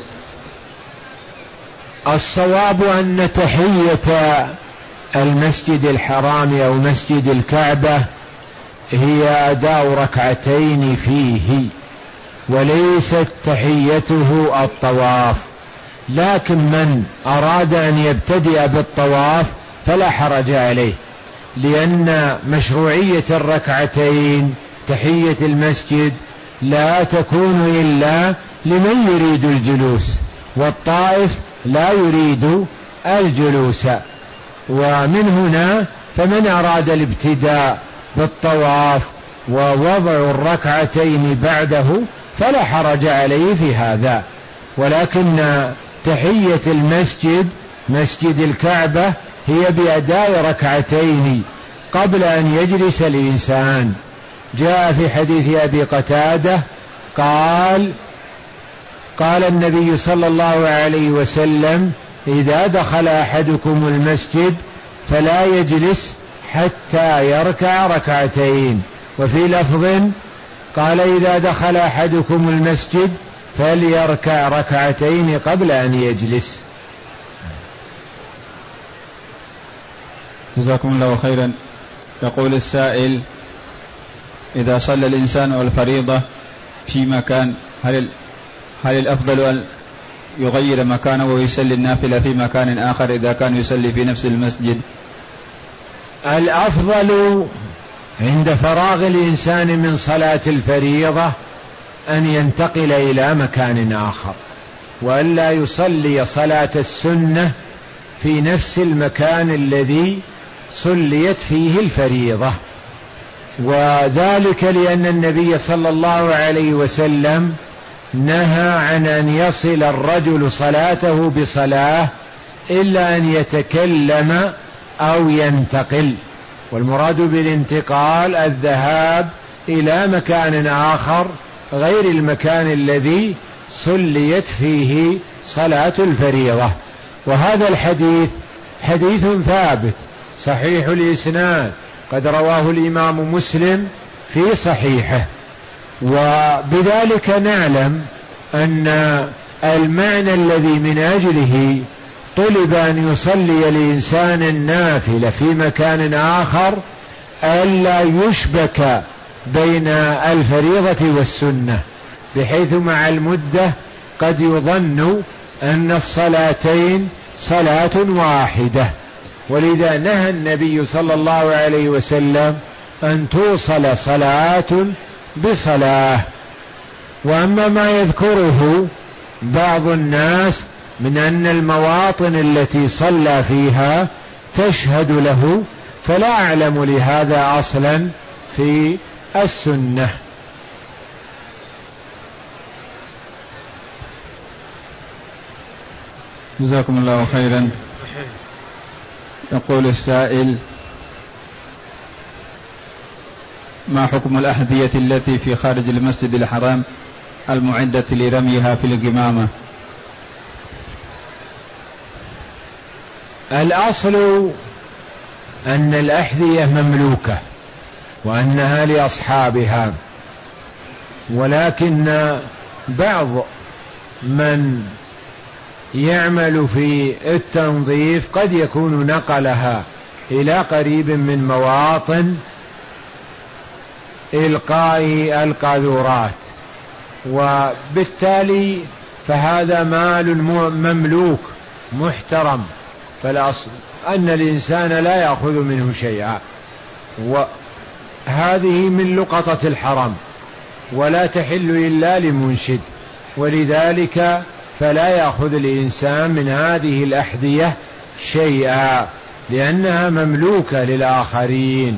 الصواب أن تحية المسجد الحرام أو مسجد الكعبة هي أداء ركعتين فيه وليست تحيته الطواف. لكن من أراد أن يبتدئ بالطواف فلا حرج عليه، لأن مشروعية الركعتين تحية المسجد لا تكون إلا لمن يريد الجلوس، والطائف لا يريد الجلوس. ومن هنا فمن أراد الابتداء بالطواف ووضع الركعتين بعده فلا حرج عليه في هذا. ولكن تحية المسجد مسجد الكعبة هي بأداء ركعتين قبل أن يجلس الإنسان. جاء في حديث أبي قتادة قال قال النبي صلى الله عليه وسلم: إذا دخل أحدكم المسجد فلا يجلس حتى يركع ركعتين. وفي لفظ قال: إذا دخل أحدكم المسجد فليركع ركعتين قبل أن يجلس. جزاكم الله خيرا. يقول السائل: إذا صلى الإنسان الفريضة في مكان هل هل الأفضل أن يغير مكانه ويصلي النافلة في مكان آخر إذا كان يصلي في نفس المسجد؟ الأفضل عند فراغ الإنسان من صلاة الفريضة أن ينتقل إلى مكان آخر، وألا يصلي صلاة السنة في نفس المكان الذي صليت فيه الفريضة. وذلك لأن النبي صلى الله عليه وسلم نهى عن أن يصل الرجل صلاته بصلاة إلا أن يتكلم أو ينتقل، والمراد بالانتقال الذهاب إلى مكان آخر غير المكان الذي صليت فيه صلاة الفريضة. وهذا الحديث حديث ثابت صحيح الإسناد، قد رواه الإمام مسلم في صحيحه. وبذلك نعلم أن المعنى الذي من أجله طلب أن يصلي الإنسان النافلة في مكان آخر ألا يشبك بين الفريضة والسنة، بحيث مع المدة قد يظن أن الصلاتين صلاة واحدة، ولذا نهى النبي صلى الله عليه وسلم أن توصل صلاة بصلاة. وأما ما يذكره بعض الناس من أن المواطن التي صلى فيها تشهد له، فلا أعلم لهذا أصلا في السنة. جزاكم الله خيرا. يقول السائل: ما حكم الأحذية التي في خارج المسجد الحرام المعدة لرميها في القمامة؟ الأصل أن الأحذية مملوكة وأنها لأصحابها، ولكن بعض من يعمل في التنظيف قد يكون نقلها إلى قريب من مواطن إلقاء القاذورات، وبالتالي فهذا مال مملوك محترم، فالأصل أن الإنسان لا يأخذ منه شيئا، وهذه من لقطة الحرم ولا تحل إلا لمنشد، ولذلك فلا يأخذ الإنسان من هذه الأحذية شيئا لأنها مملوكة للآخرين.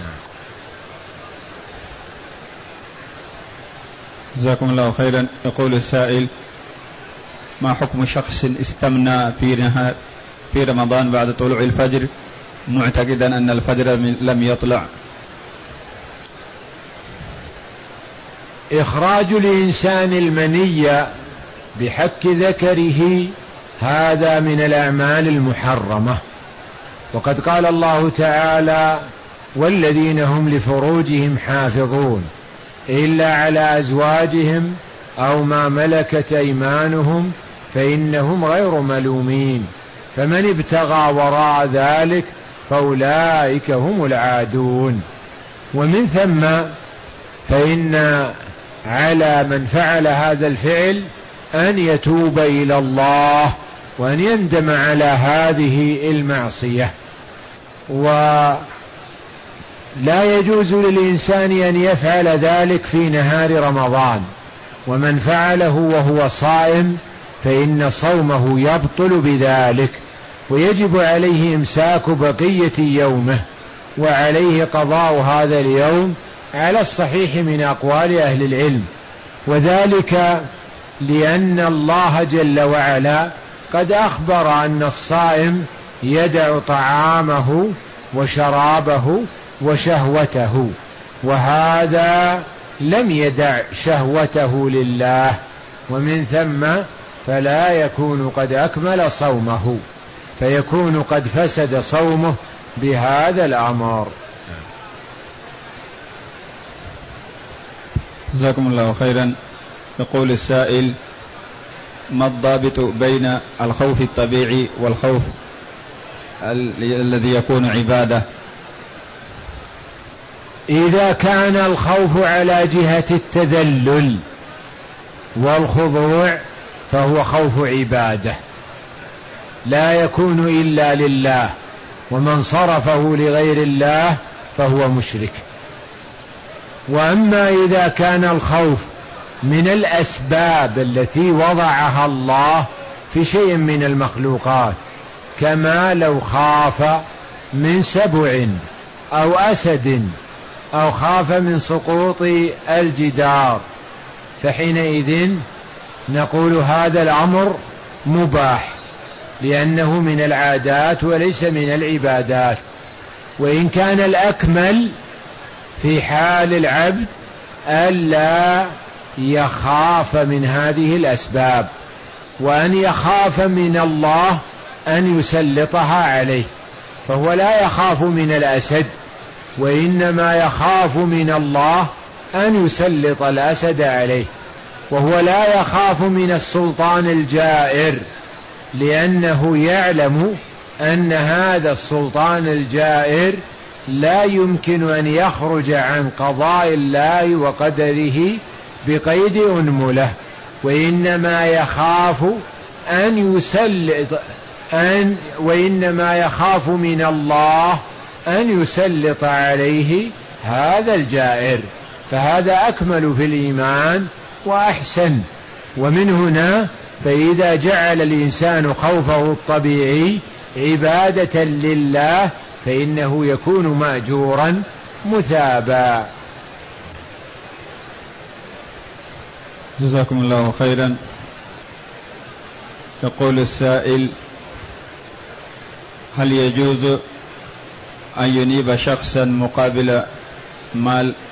جزاكم الله خيرا. يقول السائل: ما حكم شخص استمنى في نهار في رمضان بعد طلوع الفجر معتقدا أن الفجر لم يطلع؟ إخراج الإنسان المني بحك ذكره هذا من الأعمال المحرمة، وقد قال الله تعالى: والذين هم لفروجهم حافظون إلا على أزواجهم أو ما ملكت أيمانهم فإنهم غير ملومين، فمن ابتغى وراء ذلك فأولئك هم العادون. ومن ثم فإن على من فعل هذا الفعل أن يتوب إلى الله وأن يندم على هذه المعصية، ولا يجوز للإنسان أن يفعل ذلك في نهار رمضان، ومن فعله وهو صائم فإن صومه يبطل بذلك، ويجب عليه إمساك بقية يومه، وعليه قضاء هذا اليوم على الصحيح من أقوال أهل العلم، وذلك لأن الله جل وعلا قد أخبر أن الصائم يدع طعامه وشرابه وشهوته، وهذا لم يدع شهوته لله، ومن ثم فلا يكون قد أكمل صومه، فيكون قد فسد صومه بهذا الأمر. جزاكم الله خيرا. يقول السائل: ما الضابط بين الخوف الطبيعي والخوف الذي يكون عبادة؟ إذا كان الخوف على جهة التذلل والخضوع فهو خوف عبادة لا يكون إلا لله، ومن صرفه لغير الله فهو مشرك. وأما إذا كان الخوف من الأسباب التي وضعها الله في شيء من المخلوقات، كما لو خاف من سبع أو أسد أو خاف من سقوط الجدار، فحينئذ نقول هذا الأمر مباح لأنه من العادات وليس من العبادات. وإن كان الأكمل في حال العبد ألا يخاف من هذه الأسباب، وأن يخاف من الله أن يسلطها عليه، فهو لا يخاف من الأسد، وإنما يخاف من الله أن يسلط الأسد عليه. وهو لا يخاف من السلطان الجائر، لأنه يعلم أن هذا السلطان الجائر لا يمكن أن يخرج عن قضاء الله وقدره بقيد أنملة، وإنما يخاف أن يسلط أن وإنما يخاف من الله أن يسلط عليه هذا الجائر، فهذا أكمل في الإيمان وأحسن. ومن هنا فإذا جعل الإنسان خوفه الطبيعي عبادة لله فإنه يكون مأجورا مثابا. جزاكم الله خيرا. يقول السائل: هل يجوز أن ينيب شخصا مقابل مال